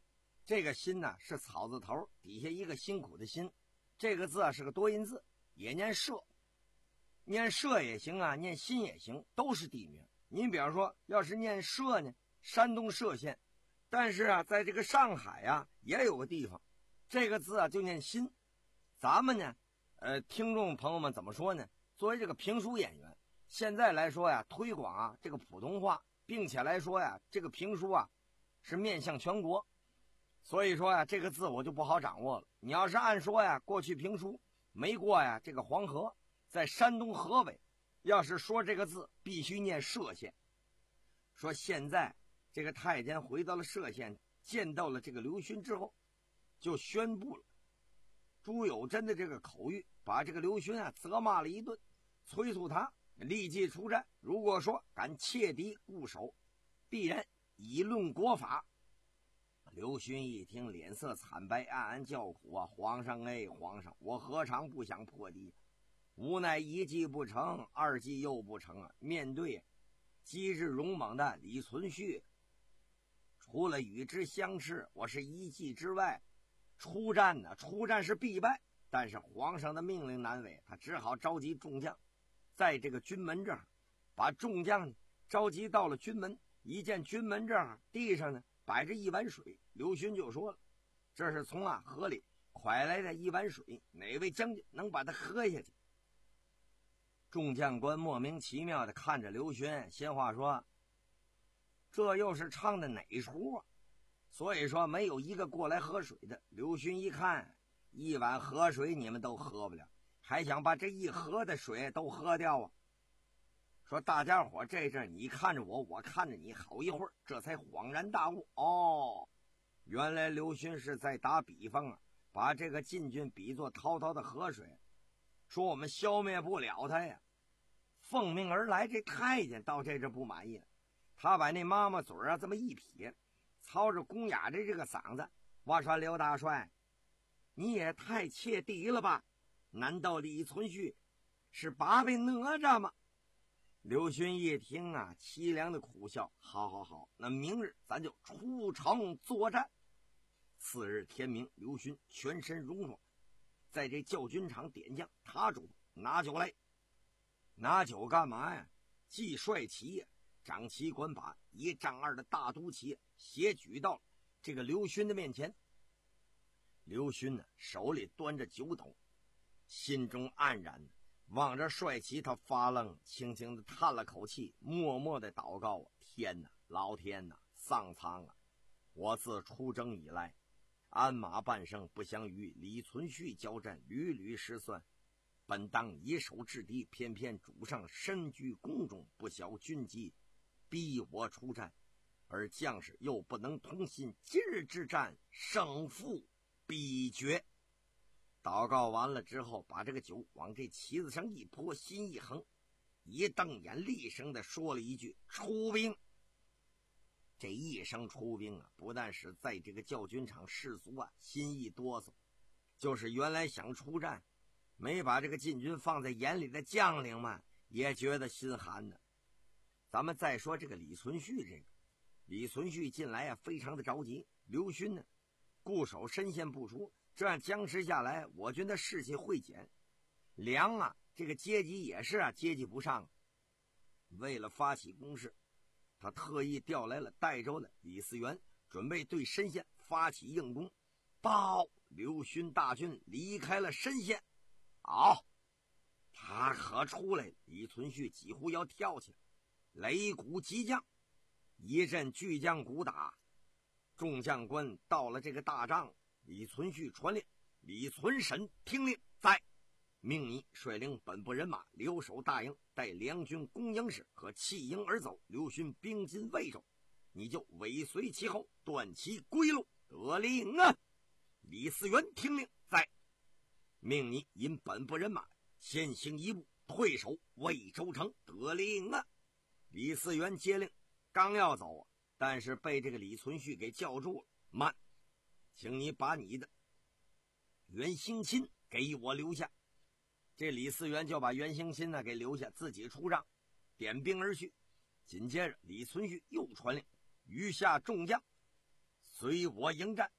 F: 这个辛呢是草字头底下一个辛苦的辛，这个字啊是个多音字，也念社，念社也行啊，念辛也行，都是地名。您比方说要是念社呢，山东歙县，但是啊在这个上海啊也有个地方，这个字啊就念辛。咱们呢呃听众朋友们怎么说呢，作为这个评书演员，现在来说呀推广啊这个普通话，并且来说呀这个评书啊是面向全国，所以说呀这个字我就不好掌握了。你要是按说呀过去评书没过呀这个黄河，在山东河北，要是说这个字必须念歙县。说现在这个太监回到了歙县，见到了这个刘勋之后，就宣布了朱有贞的这个口谕，把这个刘勋啊责骂了一顿，催促他立即出战，如果说敢切敌固守，必然以论国法。刘勋一听脸色惨白，暗暗叫苦啊，皇上哎皇上，我何尝不想破敌，无奈一计不成，二计又不成啊！面对机智勇猛的李存勖，除了与之相持，我是一计之外，出战呢出战是必败，但是皇上的命令难违，他只好召集众将，在这个军门这儿把众将召集到了军门。一见军门这儿地上呢摆着一碗水，刘勋就说了，这是从啊河里蒯来的一碗水，哪位将军能把它喝下去？众将官莫名其妙的看着刘勋，闲话说，这又是唱的哪出啊？所以说没有一个过来喝水的。刘勋一看，一碗河水你们都喝不了，还想把这一河的水都喝掉啊？说大家伙这阵你看着我，我看着你，好一会儿这才恍然大悟，哦，原来刘勋是在打比方啊，把这个晋军比作滔滔的河水，说我们消灭不了他呀。奉命而来这太监到这阵不满意了，他把那妈妈嘴啊这么一撇，操着公哑的这个嗓子，我说刘大帅，你也太切敌了吧？难道李存勖是八位哪吒吗？刘勋一听啊，凄凉的苦笑，好好好，那明日咱就出城作战。次日天明，刘勋全身戎装，在这教军场点将，他嘱咐拿酒来。拿酒干嘛呀？既帅旗呀，掌旗管把一丈二的大都旗斜举到这个刘勋的面前。刘勋呢，手里端着酒斗，心中黯然，望着帅旗，他发愣，轻轻地叹了口气，默默地祷告啊，天哪，老天哪，丧苍啊！我自出征以来，鞍马半生，不想与李存勖交战，屡屡失算。本当以守制敌，偏偏主上身居宫中，不晓军机，逼我出战，而将士又不能同心，今日之战胜负必决。祷告完了之后，把这个酒往这旗子上一泼，心一横，一瞪眼，厉声的说了一句：“出兵！”这一声出兵啊，不但是在这个教军场士卒啊心一哆嗦，就是原来想出战没把这个晋军放在眼里的将领们也觉得心寒呢。咱们再说这个李存勖，这个李存勖近来啊非常的着急，刘勋呢固守深陷不出，这样僵持下来，我军的士气会减，粮啊这个阶级也是啊接济不上。为了发起攻势，他特意调来了代州的李嗣源，准备对深县发起硬攻。报，刘勋大军离开了深县。好，他可出来了！李存勖几乎要跳起来，擂鼓急降，一阵巨将鼓打。众将官到了这个大帐，李存勖传令：李存审听令，在命你率领本部人马留守大营，待两军攻营时可弃营而走。刘勋兵进魏州，你就尾随其后，断其归路。得令啊！李嗣源听令，在命你引本部人马先行一步，退守魏州城。得令啊！李嗣源接令，刚要走，但是被这个李存勖给叫住了。慢，请你把你的袁兴钦给我留下。这李嗣源就把袁兴钦呢给留下，自己出帐，点兵而去。紧接着李存勖又传令，余下众将随我迎战。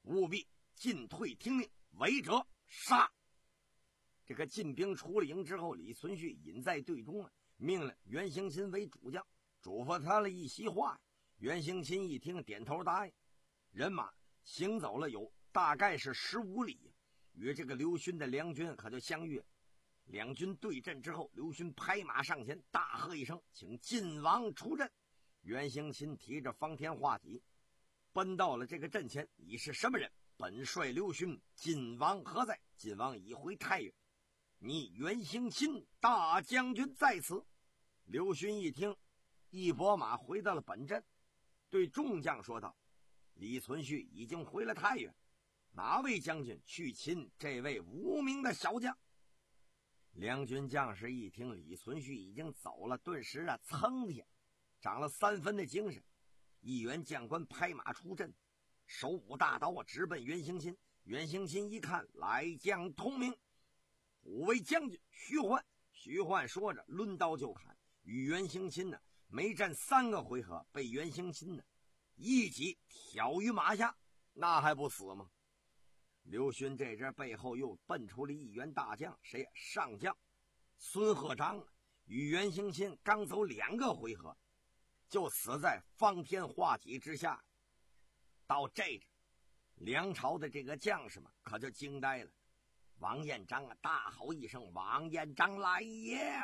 F: 务必进退听令，违者杀。这个进兵出了营之后，李存勖隐在队中啊，命令袁行钦为主将，嘱咐他了一席话。袁行钦一听，点头答应。人马行走了有大概是十五里，与这个刘勋的两军可就相遇。两军对阵之后，刘勋拍马上前，大喝一声：“请晋王出阵！”袁行钦提着方天画戟，奔到了这个阵前。你是什么人？本帅刘勋，晋王何在？晋王已回太原。你袁行钦大将军在此。刘勋一听，一拨马回到了本阵，对众将说道：“李存勖已经回了太原，哪位将军去擒这位无名的小将？”两军将士一听李存勖已经走了，顿时啊噌的呀长了三分的精神。一员将官拍马出阵，手舞大刀啊，直奔袁行钦。袁行钦一看，来将通明，虎为将军徐焕。徐焕说着抡刀就砍，与袁行钦呢没战三个回合，被袁行钦呢一戟挑于马下，那还不死吗？刘勋这阵背后又奔出了一员大将，谁呀？上将孙鹤章啊，与袁行钦刚走两个回合，就死在方天画戟之下。到这阵，梁朝的这个将士们可就惊呆了。王彦章啊，大吼一声：“王彦章来也！”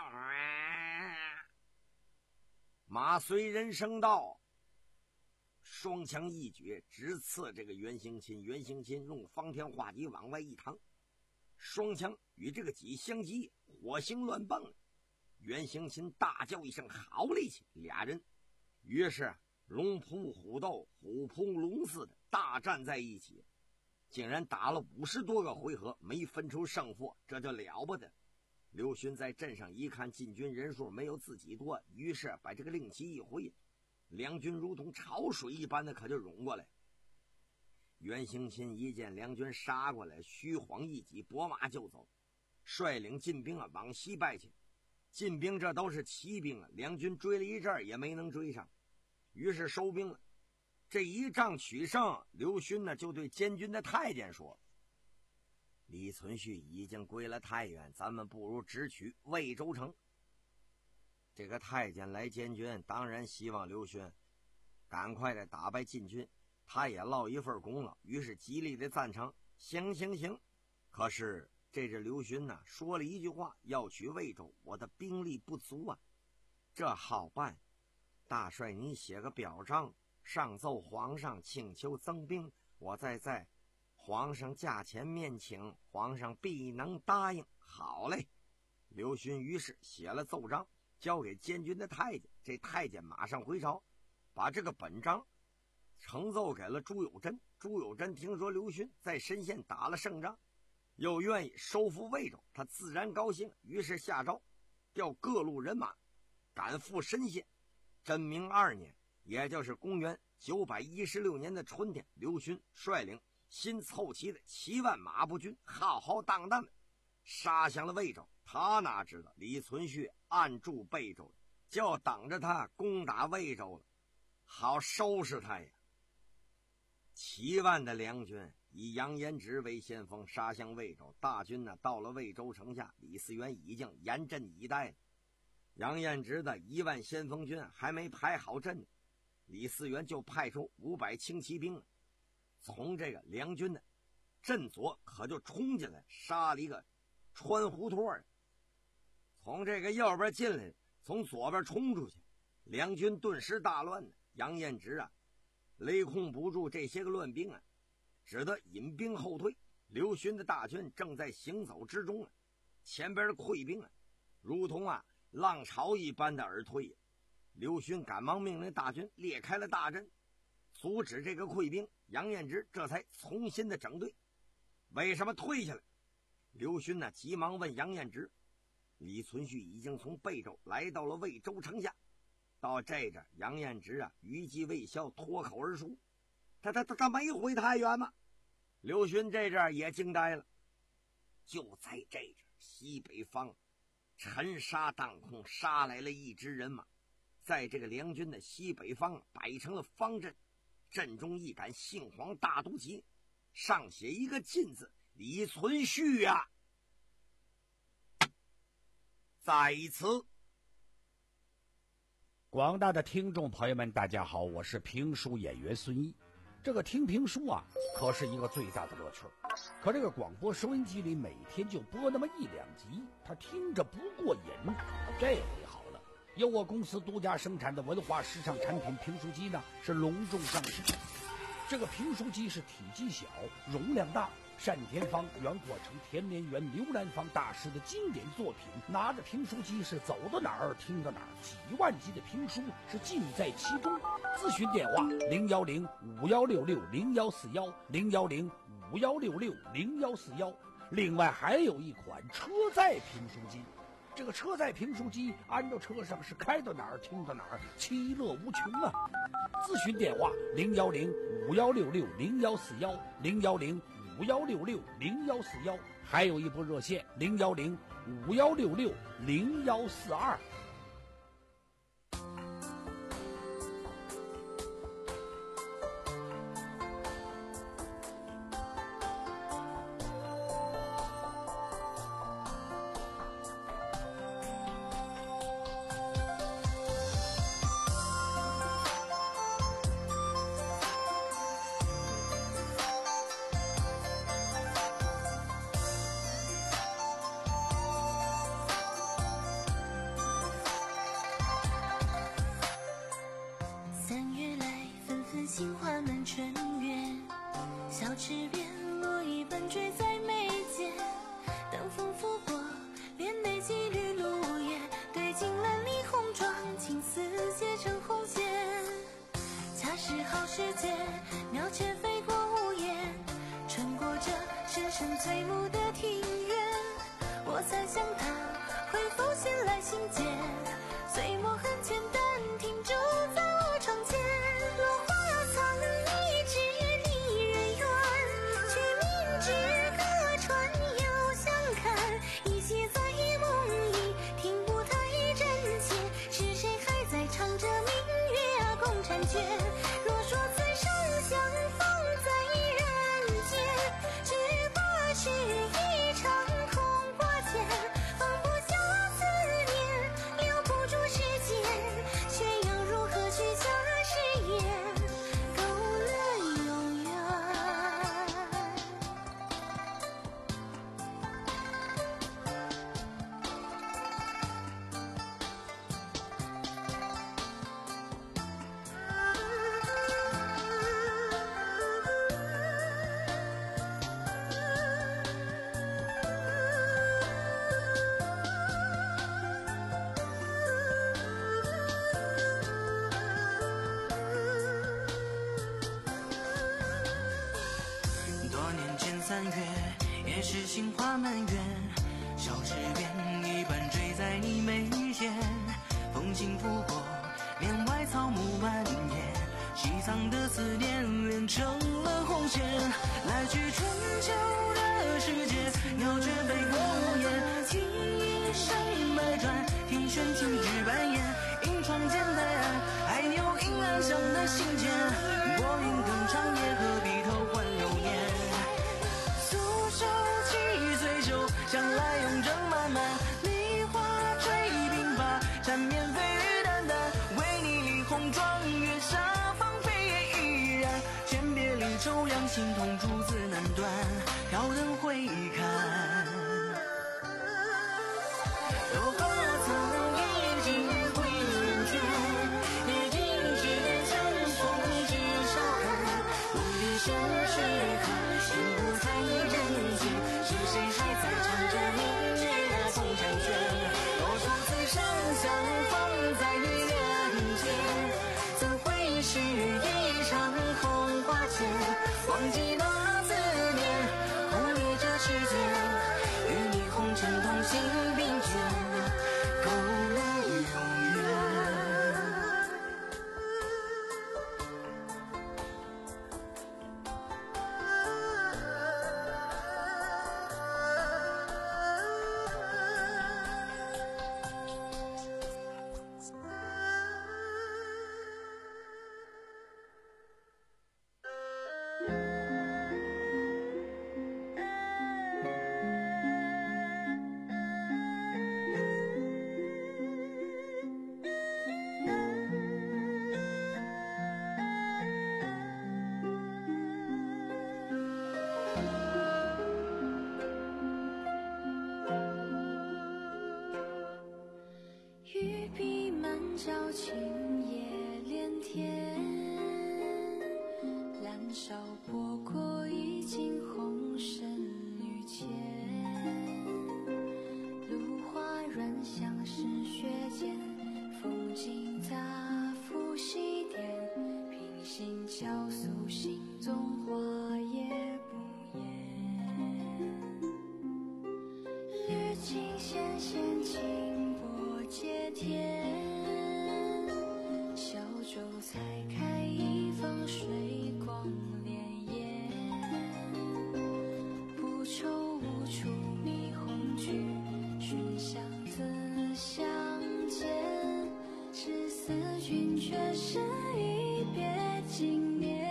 F: 马随人声道，双枪一举直刺这个袁行钦。袁行钦用方天画戟往外一趟，双枪与这个戟相击，火星乱蹦。袁行钦大叫一声：“好力气！”俩人于是龙扑虎斗，虎扑龙似的大战在一起，竟然打了五十多个回合，没分出胜负，这就了不得。刘勋在阵上一看晋军人数没有自己多，于是把这个令旗一挥，两军如同潮水一般的可就涌过来。袁行钦一见两军杀过来，虚晃一戟，拨马就走，率领晋兵啊往西败去。晋兵这都是骑兵啊，两军追了一阵也没能追上，于是收兵了。这一仗取胜，刘勋呢就对监军的太监说：“李存勖已经归了太原，咱们不如直取魏州城。”这个太监来监军，当然希望刘勋赶快的打败晋军，他也落一份功劳，于是极力的赞成：“行行行。”可是这是刘勋呢说了一句话：“要取魏州，我的兵力不足啊。”这好办，大帅你写个表彰，上奏皇上请求增兵，我再在皇上驾前面请，皇上必能答应。好嘞。刘勋于是写了奏章，交给监军的太监。这太监马上回朝，把这个本章呈奏给了朱友贞。朱友贞听说刘勋在深县打了胜仗，又愿意收复魏州，他自然高兴，于是下诏调各路人马赶赴深县。贞明二年，也就是公元九百一十六年的春天，刘勋率领新凑齐的七万马步军浩浩荡荡的杀向了魏州。他哪知道李存勖暗驻贝州，就要等着他攻打魏州了，好收拾他呀。七万的梁军以杨延直为先锋杀向魏州，大军呢到了魏州城下，李嗣源已经严阵以待了。杨延直的一万先锋军还没排好阵呢，李嗣源就派出五百轻骑兵了，从这个梁军的阵左可就冲进来，杀了一个穿胡同儿，从这个右边进来，从左边冲出去，梁军顿时大乱呢。杨延直啊雷控不住这些个乱兵啊，只得引兵后退。刘勋的大军正在行走之中啊，前边的溃兵啊如同啊浪潮一般的而退。刘勋赶忙命令大军裂开了大阵，阻止这个溃兵。杨延直这才重新的整队。为什么退下来？刘勋呢急忙问杨延直。李存勖已经从贝州来到了魏州城下。到这阵，杨延直啊余悸未消，脱口而出：“他他他他没回太原吗？”刘勋这阵也惊呆了。就在这阵，西北方尘沙荡空，杀来了一支人马，在这个梁军的西北方摆成了方阵，阵中一杆杏黄大都旗， 上写一个进字，李存勖啊，在此。
D: 广大的听众朋友们，大家好，我是评书演员孙一。这个听评书啊，可是一个最大的乐趣。可这个广播收音机里每天就播那么一两集，他听着不过瘾。这回好了，由我公司独家生产的文化时尚产品评书机呢，是隆重上市。这个评书机是体积小，容量大，单田芳、袁阔成、田连元、刘兰芳大师的经典作品。拿着评书机是走到哪儿听到哪儿，几万集的评书是尽在其中。咨询电话零幺零五幺六六零幺四幺零幺零五幺六六零幺四幺。另外还有一款车载评书机。这个车载评书机安到车上是开到哪儿听到哪儿，其乐无穷啊！咨询电话零幺零五幺六六零幺四幺零幺零五幺六六零幺四幺，还有一部热线零幺零五幺六六零幺四二。
C: 杏花满春月，小池边落叶半坠在眉间，等风拂过帘内几缕露叶，对镜兰里红妆，青丝结成红线。恰是好时节，鸟雀飞过屋檐，穿过这深深翠幕的庭院，我才想他会否先来信件，岁末很简单，停驻在我窗前。落花藏一枝离人远，却明知隔川遥相看，依稀在梦里听不太真切，是谁还在唱着明月啊共婵娟。若说此生相逢在人间，只怕是一场空过间，放不下思念，留不住时间，却要如何许下誓言，够了永远。多年前三月，也是杏花满园，小池边一半坠在你眉间，风轻拂过帘外草木蔓延，西藏的思念连成了红线。来去春秋的世界，鸟雀飞过屋檐，情一生百转，天旋情枝扮演，银窗间的爱，爱牛迎安详的信笺，薄云更长，也何必偷换流年。素手起随手，向来永正漫漫，梨花吹鬓发，缠绵飞雨淡淡，为你立红妆，月下芳菲也依然。诀别离愁，让心痛，逐字难断，挑灯会看。
J: 晴夜连天，燃烧波过已经红尘与浅，芦花软香是雪间，风景杂赋西点，平行桥诉心中话也不言。绿尽纤纤轻波接天，小舟才开一方水光潋滟，不愁无处觅红菊，寻香自相见，只思君却是一别经年。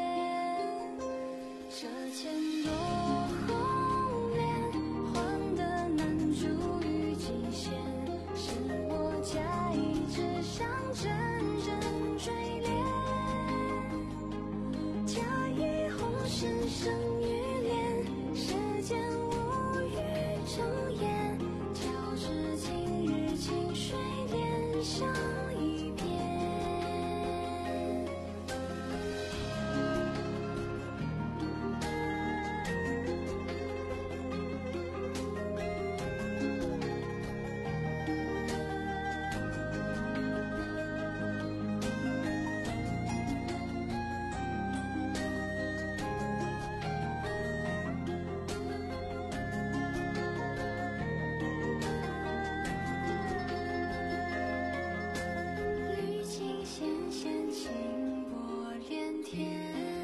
J: 这千朵红莲，换得难住于金线，是我假意只想真人追恋，假意红尘生于恋，世间无语成言，交织今日清水莲香一片。绿尽纤纤轻波连天，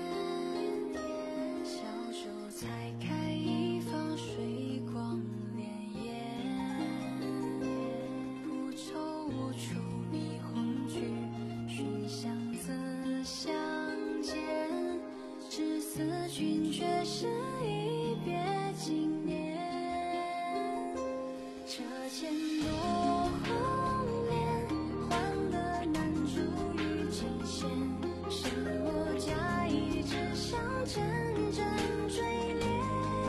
J: 小舟才开一方水光潋滟，不愁无处觅红菊，寻香自相见，只思君却是一别经年。这千朵红莲，换得难住于金线，是我假意只想真正追恋，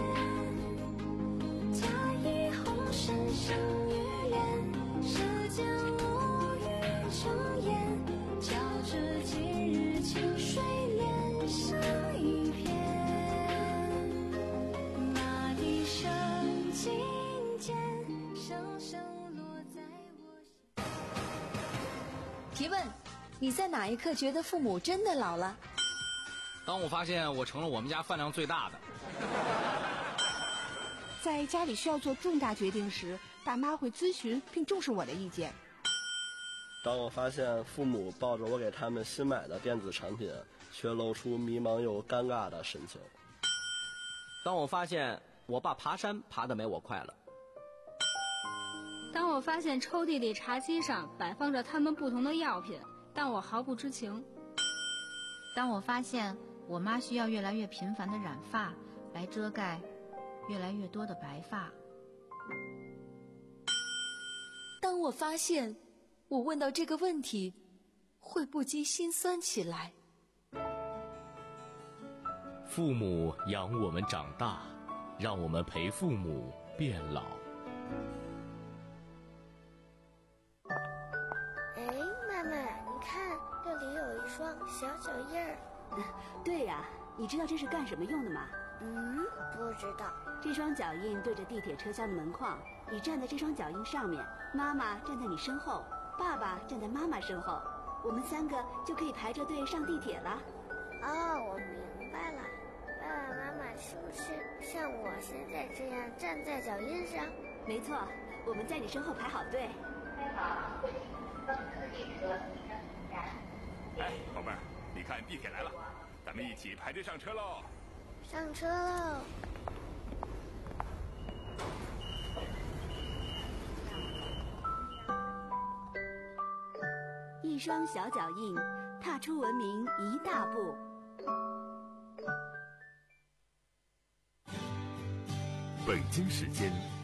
J: 假意红尘生于恋，世间无语成言，交织今日清水莲香一片。那笛声尽间，声声落在我心。
K: 提问：你在哪一刻觉得父母真的老了？
L: 当我发现我成了我们家饭量最大的。
M: 在家里需要做重大决定时，爸妈会咨询并重视我的意见。
N: 当我发现父母抱着我给他们新买的电子产品，却露出迷茫又尴尬的神情。
O: 当我发现我爸爬山爬得没我快了。
P: 当我发现抽屉里茶几上摆放着他们不同的药品，但我毫不知情。
Q: 当我发现我妈需要越来越频繁的染发，来遮盖越来越多的白发。
K: 当我发现我问到这个问题，会不禁心酸起来。
R: 父母养我们长大，让我们陪父母变老。
E: 哎，妈妈，你看，这里有一双小脚印儿。
S: 对呀、啊，你知道这是干什么用的吗？
E: 嗯，不知道。
S: 这双脚印对着地铁车厢的门框，你站在这双脚印上面，妈妈站在你身后，爸爸站在妈妈身后，我们三个就可以排着队上地铁了。
E: 哦，我明白了。爸爸妈妈是不是像我现在这样站在脚印上？
S: 没错，我们在你身后排好队。
T: 哎，宝贝儿，你看地铁来了，咱们一起排队上车喽！
E: 上车喽！
S: 一双小脚印，踏出文明一大步。
B: 北京时间